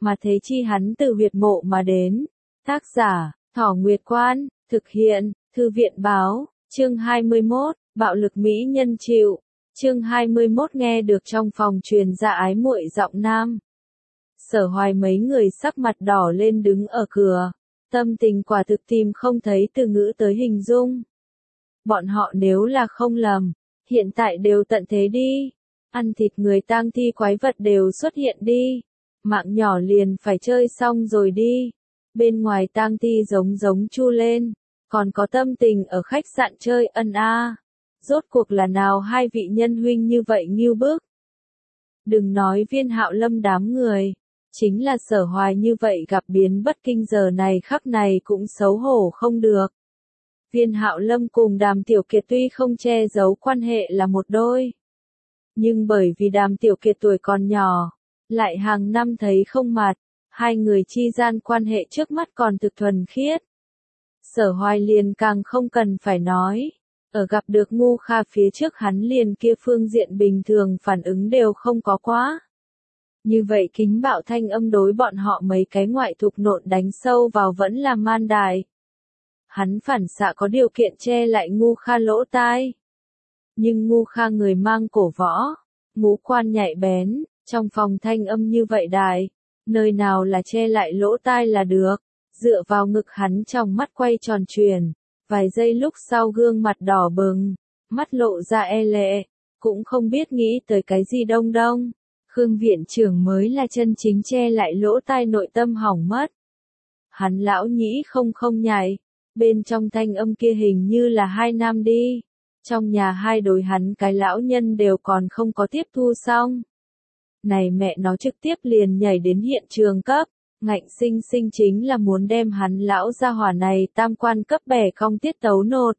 mà thế chi hắn từ huyệt mộ mà đến. Tác giả, Thỏ Nguyệt Quan, thực hiện, Thư viện báo, chương 21, bạo lực mỹ nhân chịu. Chương 21 nghe được trong phòng truyền ra ái muội giọng nam. Sở Hoài mấy người sắc mặt đỏ lên đứng ở cửa, tâm tình quả thực tìm không thấy từ ngữ tới hình dung. Bọn họ nếu là không lầm, hiện tại đều tận thế đi, ăn thịt người tang thi quái vật đều xuất hiện đi, mạng nhỏ liền phải chơi xong rồi đi. Bên ngoài tang thi giống chu lên, còn có tâm tình ở khách sạn chơi ân a. Rốt cuộc là nào hai vị nhân huynh như vậy nghiêu bức. Đừng nói Viên Hạo Lâm đám người, chính là Sở Hoài như vậy gặp biến bất kinh giờ này khắc này cũng xấu hổ không được. Viên Hạo Lâm cùng Đàm Tiểu Kiệt tuy không che giấu quan hệ là một đôi, nhưng bởi vì Đàm Tiểu Kiệt tuổi còn nhỏ, lại hàng năm thấy không mặt, hai người chi gian quan hệ trước mắt còn thực thuần khiết. Sở Hoài liền càng không cần phải nói, ở gặp được Ngu Kha phía trước hắn liền kia phương diện bình thường phản ứng đều không có quá. Như vậy kính bạo thanh âm đối bọn họ mấy cái ngoại thục nộn đánh sâu vào vẫn là man đài. Hắn phản xạ có điều kiện che lại Ngu Kha lỗ tai. Nhưng Ngu Kha người mang cổ võ, ngũ quan nhạy bén, trong phòng thanh âm như vậy đài, nơi nào là che lại lỗ tai là được. Dựa vào ngực hắn trong mắt quay tròn chuyển, vài giây lúc sau gương mặt đỏ bừng, mắt lộ ra e lệ, cũng không biết nghĩ tới cái gì đông đông. Khương viện trưởng mới là chân chính che lại lỗ tai nội tâm hỏng mất. Hắn lão nhĩ không nhảy, bên trong thanh âm kia hình như là hai nam đi. Trong nhà hai đối hắn cái lão nhân đều còn không có tiếp thu xong. Này mẹ nó trực tiếp liền nhảy đến hiện trường cấp, ngạnh sinh chính là muốn đem hắn lão gia hỏa này tam quan cấp bẻ cong tiết tấu nột.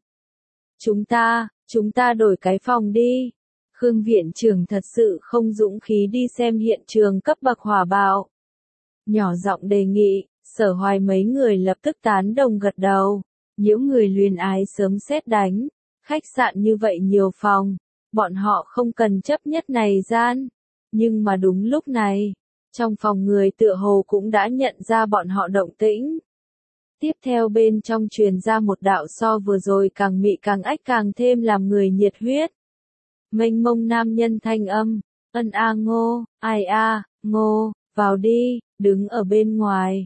Chúng ta đổi cái phòng đi. Khương viện trưởng thật sự không dũng khí đi xem hiện trường cấp bậc hỏa bạo. Nhỏ giọng đề nghị, Sở Hoài mấy người lập tức tán đồng gật đầu. Nhiễu người luyến ái sớm sét đánh, khách sạn như vậy nhiều phòng, bọn họ không cần chấp nhất này gian. Nhưng mà đúng lúc này, trong phòng người tựa hồ cũng đã nhận ra bọn họ động tĩnh. Tiếp theo bên trong truyền ra một đạo so vừa rồi càng mị càng ách càng thêm làm người nhiệt huyết. Mênh mông nam nhân thanh âm, ân a Ngô, ai a, Ngô, vào đi, đứng ở bên ngoài,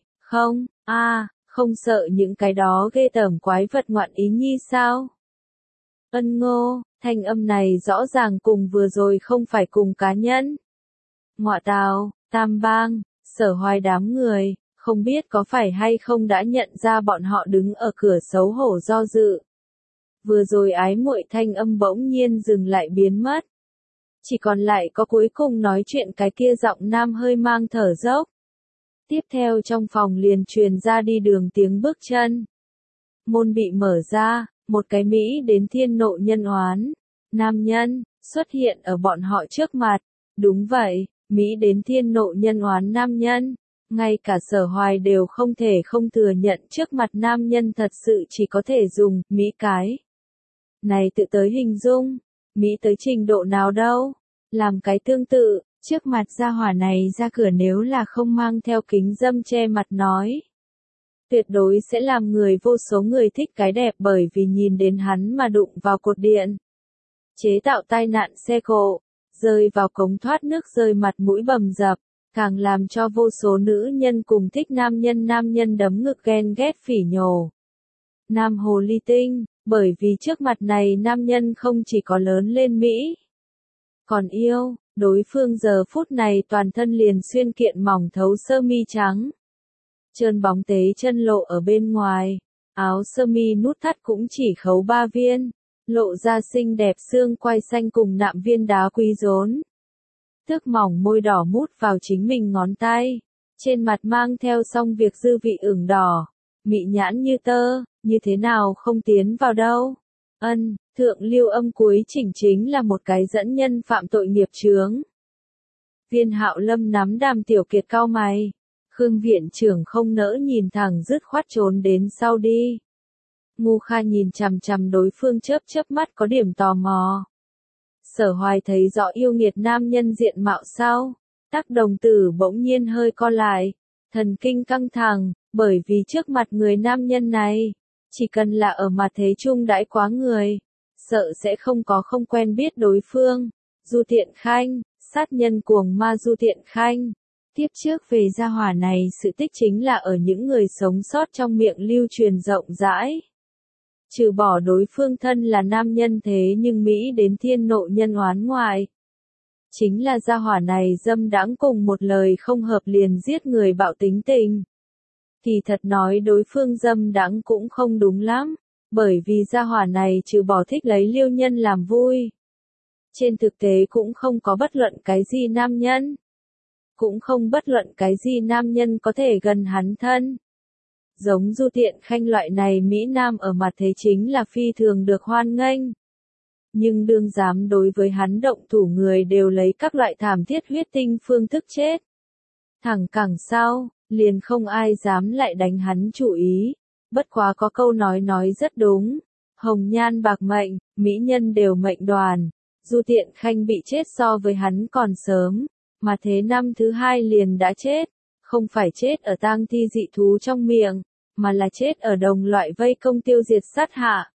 không sợ những cái đó ghê tởm quái vật ngoạn ý nhi sao? Ân Ngô, thanh âm này rõ ràng cùng vừa rồi không phải cùng cá nhân. Ngọa tào, Tam Bang, Sở Hoài đám người, không biết có phải hay không đã nhận ra bọn họ đứng ở cửa xấu hổ do dự. Vừa rồi ái muội thanh âm bỗng nhiên dừng lại biến mất. Chỉ còn lại có cuối cùng nói chuyện cái kia giọng nam hơi mang thở dốc. Tiếp theo trong phòng liền truyền ra đi đường tiếng bước chân. Môn bị mở ra, một cái Mỹ đến thiên nộ nhân oán. Nam nhân, xuất hiện ở bọn họ trước mặt. Đúng vậy, Mỹ đến thiên nộ nhân oán nam nhân. Ngay cả Sở Hoài đều không thể không thừa nhận trước mặt nam nhân thật sự chỉ có thể dùng Mỹ cái. Này tự tới hình dung, Mỹ tới trình độ nào đâu, làm cái tương tự, trước mặt gia hỏa này ra cửa nếu là không mang theo kính dâm che mặt nói. Tuyệt đối sẽ làm người vô số người thích cái đẹp bởi vì nhìn đến hắn mà đụng vào cột điện. Chế tạo tai nạn xe cộ, rơi vào cống thoát nước rơi mặt mũi bầm dập, càng làm cho vô số nữ nhân cùng thích nam nhân đấm ngực ghen ghét phỉ nhổ. Nam hồ ly tinh, bởi vì trước mặt này nam nhân không chỉ có lớn lên Mỹ, còn yêu, đối phương giờ phút này toàn thân liền xuyên kiện mỏng thấu sơ mi trắng. Trơn bóng tế chân lộ ở bên ngoài, áo sơ mi nút thắt cũng chỉ khấu 3 viên, lộ ra xinh đẹp xương quai xanh cùng nạm viên đá quý rốn. Thước mỏng môi đỏ mút vào chính mình ngón tay, trên mặt mang theo song việc dư vị ửng đỏ, mị nhãn như tơ, như thế nào không tiến vào đâu. Thượng lưu âm cuối chỉnh chính là một cái dẫn nhân phạm tội nghiệp chướng. Viên Hạo Lâm nắm Đàm Tiểu Kiệt cau mày. Khương viện trưởng không nỡ nhìn thẳng dứt khoát trốn đến sau đi. Ngu Kha nhìn chằm đối phương chớp mắt có điểm tò mò. Sở Hoài thấy rõ yêu nghiệt nam nhân diện mạo sau, Tắc đồng tử bỗng nhiên hơi co lại, Thần kinh căng thẳng, bởi vì trước mặt người nam nhân này, chỉ cần là ở mặt thế chung đãi quá người, sợ sẽ không quen biết đối phương. Du Thiện Khanh, sát nhân cuồng ma Du Thiện Khanh. Tiếp trước về gia hỏa này sự tích chính là ở những người sống sót trong miệng lưu truyền rộng rãi. Trừ bỏ đối phương thân là nam nhân thế nhưng Mỹ đến thiên nộ nhân oán ngoại. Chính là gia hỏa này dâm đãng cùng một lời không hợp liền giết người bạo tính tình. Thì thật nói đối phương dâm đãng cũng không đúng lắm, bởi vì gia hỏa này trừ bỏ thích lấy liêu nhân làm vui. Trên thực tế cũng không có bất luận cái gì nam nhân. Cũng không bất luận cái gì nam nhân có thể gần hắn thân. Giống Du Thiện Khanh loại này Mỹ Nam ở mặt thế chính là phi thường được hoan nghênh. Nhưng đương dám đối với hắn động thủ người đều lấy các loại thảm thiết huyết tinh phương thức chết. Thẳng cẳng sau, liền không ai dám lại đánh hắn chủ ý. Bất quá có câu nói rất đúng. Hồng nhan bạc mệnh, mỹ nhân đều mệnh đoàn. Du Thiện Khanh bị chết so với hắn còn sớm. Mà thế năm thứ hai liền đã chết. Không phải chết ở tang thi dị thú trong miệng, mà là chết ở đồng loại vây công tiêu diệt sát hạ.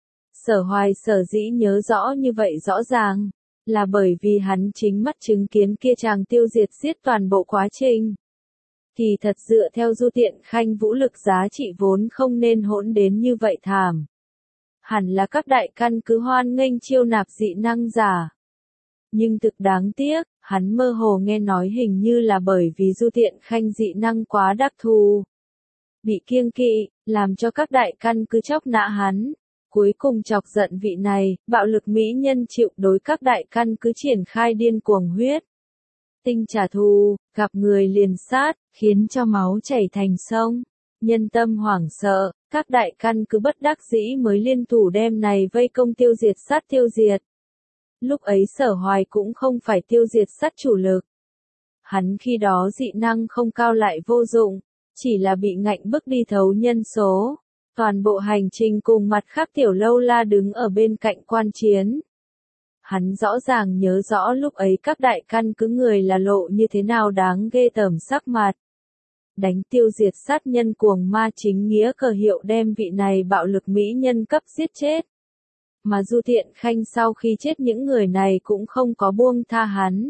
Sở Hoài sở dĩ nhớ rõ như vậy rõ ràng, là bởi vì hắn chính mắt chứng kiến kia chàng tiêu diệt giết toàn bộ quá trình. Thì thật dựa theo Du Thiện Khanh vũ lực giá trị vốn không nên hỗn đến như vậy thảm. Hẳn là các đại căn cứ hoan nghênh chiêu nạp dị năng giả. Nhưng thực đáng tiếc, hắn mơ hồ nghe nói hình như là bởi vì Du Thiện Khanh dị năng quá đặc thù. Bị kiêng kỵ, làm cho các đại căn cứ chóc nã hắn. Cuối cùng chọc giận vị này, bạo lực mỹ nhân chịu đối các đại căn cứ triển khai điên cuồng huyết tinh trả thù, gặp người liền sát, khiến cho máu chảy thành sông. Nhân tâm hoảng sợ, các đại căn cứ bất đắc dĩ mới liên thủ đem này vây công tiêu diệt sát tiêu diệt. Lúc ấy Sở Hoài cũng không phải tiêu diệt sát chủ lực. Hắn khi đó dị năng không cao lại vô dụng, chỉ là bị ngạnh bức đi thấu nhân số. Toàn bộ hành trình cùng mặt khác tiểu lâu la đứng ở bên cạnh quan chiến. Hắn rõ ràng nhớ rõ lúc ấy các đại căn cứ người là lộ như thế nào đáng ghê tởm sắc mặt. Đánh tiêu diệt sát nhân cuồng ma chính nghĩa cờ hiệu đem vị này bạo lực mỹ nhân cấp giết chết. Mà Du Thiện Khanh sau khi chết những người này cũng không có buông tha hắn.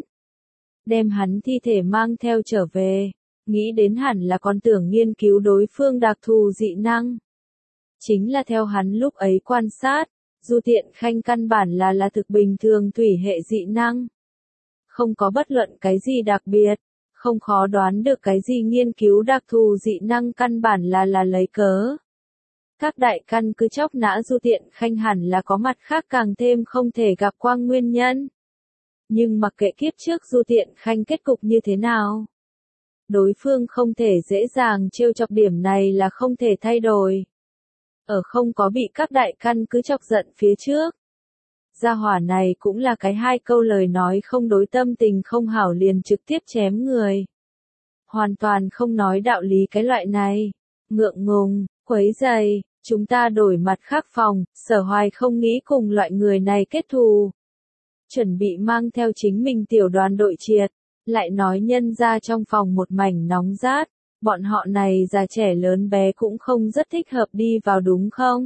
Đem hắn thi thể mang theo trở về, nghĩ đến hẳn là còn tưởng nghiên cứu đối phương đặc thù dị năng. Chính là theo hắn lúc ấy quan sát, Du Thiện Khanh căn bản là thực bình thường thủy hệ dị năng. Không có bất luận cái gì đặc biệt, không khó đoán được cái gì nghiên cứu đặc thù dị năng căn bản là lấy cớ. Các đại căn cứ chóc nã Du Thiện Khanh hẳn là có mặt khác càng thêm không thể gặp quang nguyên nhân. Nhưng mặc kệ kiếp trước Du Thiện Khanh kết cục như thế nào, đối phương không thể dễ dàng trêu chọc điểm này là không thể thay đổi. Ở không có bị các đại căn cứ chọc giận phía trước. Gia hỏa này cũng là cái hai câu lời nói không đối tâm tình không hảo liền trực tiếp chém người. Hoàn toàn không nói đạo lý cái loại này. Ngượng ngùng, quấy rầy, chúng ta đổi mặt khác phòng, Sở Hoài không nghĩ cùng loại người này kết thù. Chuẩn bị mang theo chính mình tiểu đoàn đội triệt, lại nói nhân ra trong phòng một mảnh nóng rát. Bọn họ này già trẻ lớn bé cũng không rất thích hợp đi vào đúng không?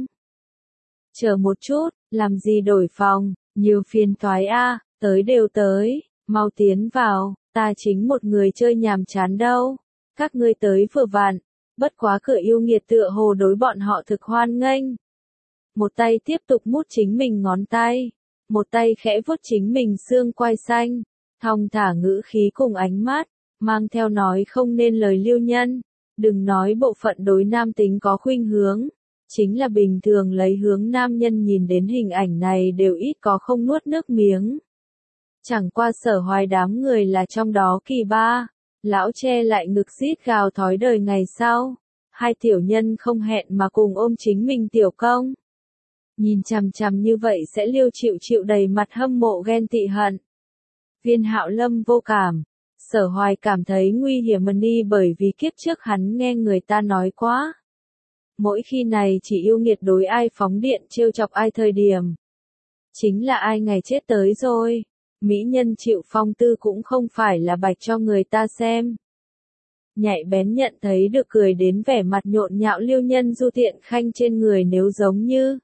Chờ một chút, làm gì đổi phòng, nhiều phiền toái a, tới đều tới, mau tiến vào, ta chính một người chơi nhàm chán đâu. Các ngươi tới vừa vặn, bất quá cửa yêu nghiệt tựa hồ đối bọn họ thực hoan nghênh. Một tay tiếp tục mút chính mình ngón tay, một tay khẽ vuốt chính mình xương quai xanh, thong thả ngữ khí cùng ánh mắt. Mang theo nói không nên lời lưu nhân, đừng nói bộ phận đối nam tính có khuynh hướng, chính là bình thường lấy hướng nam nhân nhìn đến hình ảnh này đều ít có không nuốt nước miếng. Chẳng qua Sở Hoài đám người là trong đó kỳ ba, lão che lại ngực rít gào thói đời ngày sau, hai tiểu nhân không hẹn mà cùng ôm chính mình tiểu công. Nhìn chằm chằm như vậy sẽ liêu chịu đầy mặt hâm mộ ghen tị hận. Viên Hạo Lâm vô cảm. Sở Hoài cảm thấy nguy hiểm đi bởi vì kiếp trước hắn nghe người ta nói quá. Mỗi khi này chỉ yêu nghiệt đối ai phóng điện trêu chọc ai thời điểm. Chính là ai ngày chết tới rồi. Mỹ nhân chịu phong tư cũng không phải là bạch cho người ta xem. nhạy bén nhận thấy được cười đến vẻ mặt nhộn nhạo Liêu Nhân Du Tiện Khanh trên người nếu giống như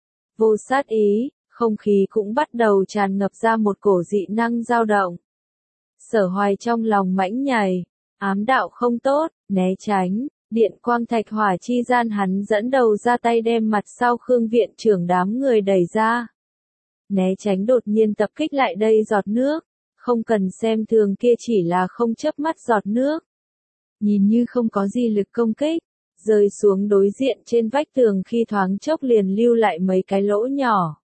vô sát ý, không khí cũng bắt đầu tràn ngập ra một cổ dị năng dao động. Sở Hoài trong lòng mãnh nhảy, ám đạo không tốt, né tránh, điện quang thạch hỏa chi gian hắn dẫn đầu ra tay đem mặt sau Khương viện trưởng đám người đẩy ra. Né tránh đột nhiên tập kích lại đây giọt nước, không cần xem thường kia chỉ là không chớp mắt giọt nước. Nhìn như không có gì lực công kích, rơi xuống đối diện trên vách tường khi thoáng chốc liền lưu lại mấy cái lỗ nhỏ.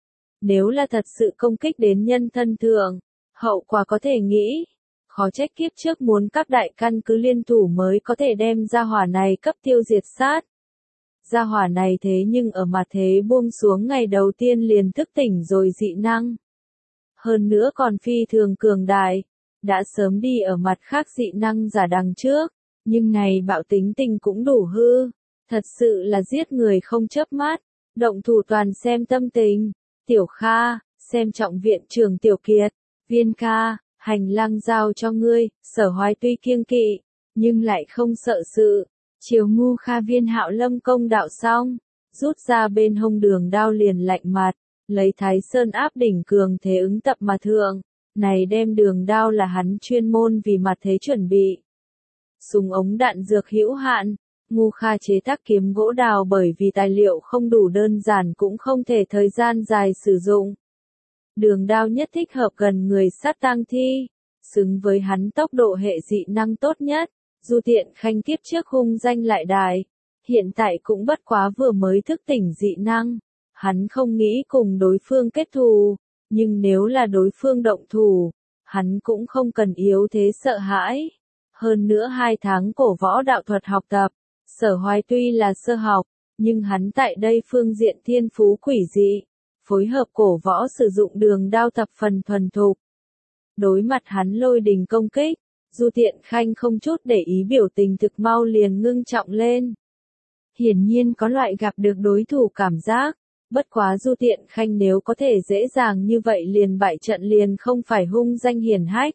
Nếu là thật sự công kích đến nhân thân thượng, hậu quả có thể nghĩ. Khó trách kiếp trước muốn các đại căn cứ liên thủ mới có thể đem gia hỏa này cấp tiêu diệt sát. Gia hỏa này thế nhưng ở mặt thế buông xuống ngày đầu tiên liền thức tỉnh rồi dị năng. Hơn nữa còn phi thường cường đại, đã sớm đi ở mặt khác dị năng giả đằng trước, nhưng này bạo tính tình cũng đủ hư, thật sự là giết người không chớp mắt, động thủ toàn xem tâm tình. Tiểu Kha, xem trọng viện trưởng Tiểu Kiệt, Viên ca, hành lang giao cho ngươi. Sở Hoài tuy kiêng kỵ, nhưng lại không sợ sự. Chiều ngu Kha Viên Hạo Lâm công đạo xong, rút ra bên hông đường đao liền lạnh mặt, lấy Thái Sơn áp đỉnh cường thế ứng tập mà thượng. Này đem đường đao là hắn chuyên môn vì mặt thế chuẩn bị. Súng ống đạn dược hữu hạn, ngu Kha chế tác kiếm gỗ đào bởi vì tài liệu không đủ đơn giản cũng không thể thời gian dài sử dụng. Đường đao nhất thích hợp gần người sát tang thi, xứng với hắn tốc độ hệ dị năng tốt nhất. Du Tiện Khanh kiếp trước hung danh lại đại, hiện tại cũng bất quá vừa mới thức tỉnh dị năng. Hắn không nghĩ cùng đối phương kết thù, nhưng nếu là đối phương động thủ, hắn cũng không cần yếu thế sợ hãi. Hơn nữa 2 tháng cổ võ đạo thuật học tập, Sở Hoài tuy là sơ học, nhưng hắn tại đây phương diện thiên phú quỷ dị, phối hợp cổ võ sử dụng đường đao thập phần thuần thục. Đối mặt hắn lôi đình công kích, Du Tiện Khanh không chút để ý biểu tình thực mau liền ngưng trọng lên. Hiển nhiên có loại gặp được đối thủ cảm giác, bất quá Du Tiện Khanh nếu có thể dễ dàng như vậy liền bại trận liền không phải hung danh hiển hách.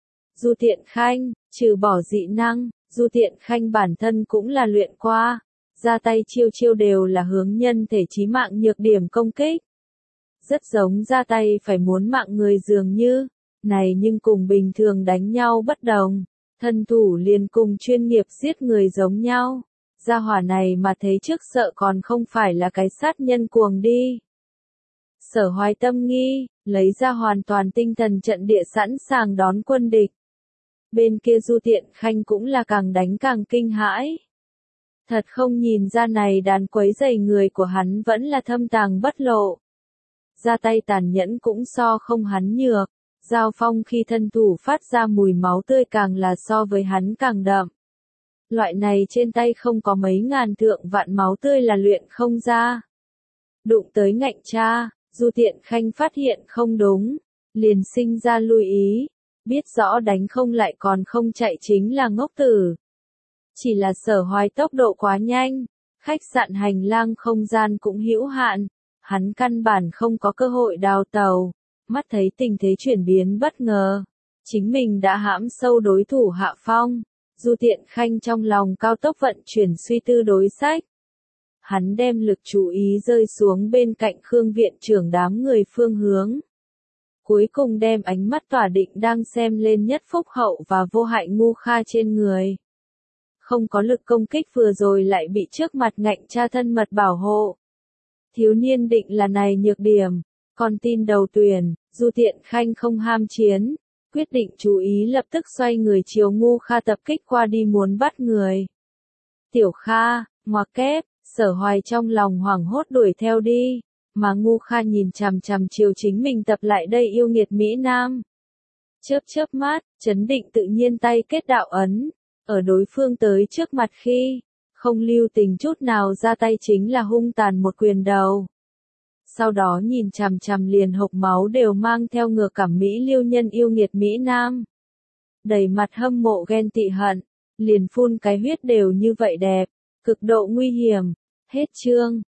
Du Tiện Khanh, trừ bỏ dị năng, Du Tiện Khanh bản thân cũng là luyện qua, ra tay chiêu chiêu đều là hướng nhân thể chí mạng nhược điểm công kích. Rất giống ra tay phải muốn mạng người dường như, này nhưng cùng bình thường đánh nhau bất đồng, thân thủ liền cùng chuyên nghiệp giết người giống nhau. Gia hỏa này mà thấy trước sợ còn không phải là cái sát nhân cuồng đi. Sở Hoài tâm nghi, lấy ra hoàn toàn tinh thần trận địa sẵn sàng đón quân địch. Bên kia Du Tiện Khanh cũng là càng đánh càng kinh hãi. Thật không nhìn ra này đàn quấy rầy người của hắn vẫn là thâm tàng bất lộ. Ra tay tàn nhẫn cũng so không hắn nhược, giao phong khi thân thủ phát ra mùi máu tươi càng là so với hắn càng đậm. Loại này trên tay không có mấy ngàn thượng vạn máu tươi là luyện không ra. Đụng tới ngạnh cha, Du Tiện Khanh phát hiện không đúng, liền sinh ra lưu ý, biết rõ đánh không lại còn không chạy chính là ngốc tử. Chỉ là Sở Hoài tốc độ quá nhanh, khách sạn hành lang không gian cũng hữu hạn, hắn căn bản không có cơ hội đào tàu, mắt thấy tình thế chuyển biến bất ngờ, chính mình đã hãm sâu đối thủ hạ phong. Du Tiện Khanh trong lòng cao tốc vận chuyển suy tư đối sách. Hắn đem lực chú ý rơi xuống bên cạnh Khương viện trưởng đám người phương hướng. Cuối cùng đem ánh mắt tỏa định đang xem lên nhất phúc hậu và vô hại ngu Kha trên người. Không có lực công kích vừa rồi lại bị trước mặt ngạnh cha thân mật bảo hộ. Thiếu niên định là này nhược điểm, con tin đầu tuyển, Du Tiện Khanh không ham chiến. Quyết định chú ý lập tức xoay người chiều ngu Kha tập kích qua đi muốn bắt người. Tiểu Kha, ngoặc kép, Sở Hoài trong lòng hoảng hốt đuổi theo đi, mà ngu Kha nhìn chằm chằm chiều chính mình tập lại đây yêu nghiệt Mỹ Nam. Chớp chớp mắt, chấn định tự nhiên tay kết đạo ấn, ở đối phương tới trước mặt khi, không lưu tình chút nào ra tay chính là hung tàn một quyền đầu. Sau đó nhìn chằm chằm liền hộc máu đều mang theo ngược cảm Mỹ Liêu nhân yêu nghiệt Mỹ Nam. Đầy mặt hâm mộ ghen tị hận, liền phun cái huyết đều như vậy đẹp, cực độ nguy hiểm. Hết chương.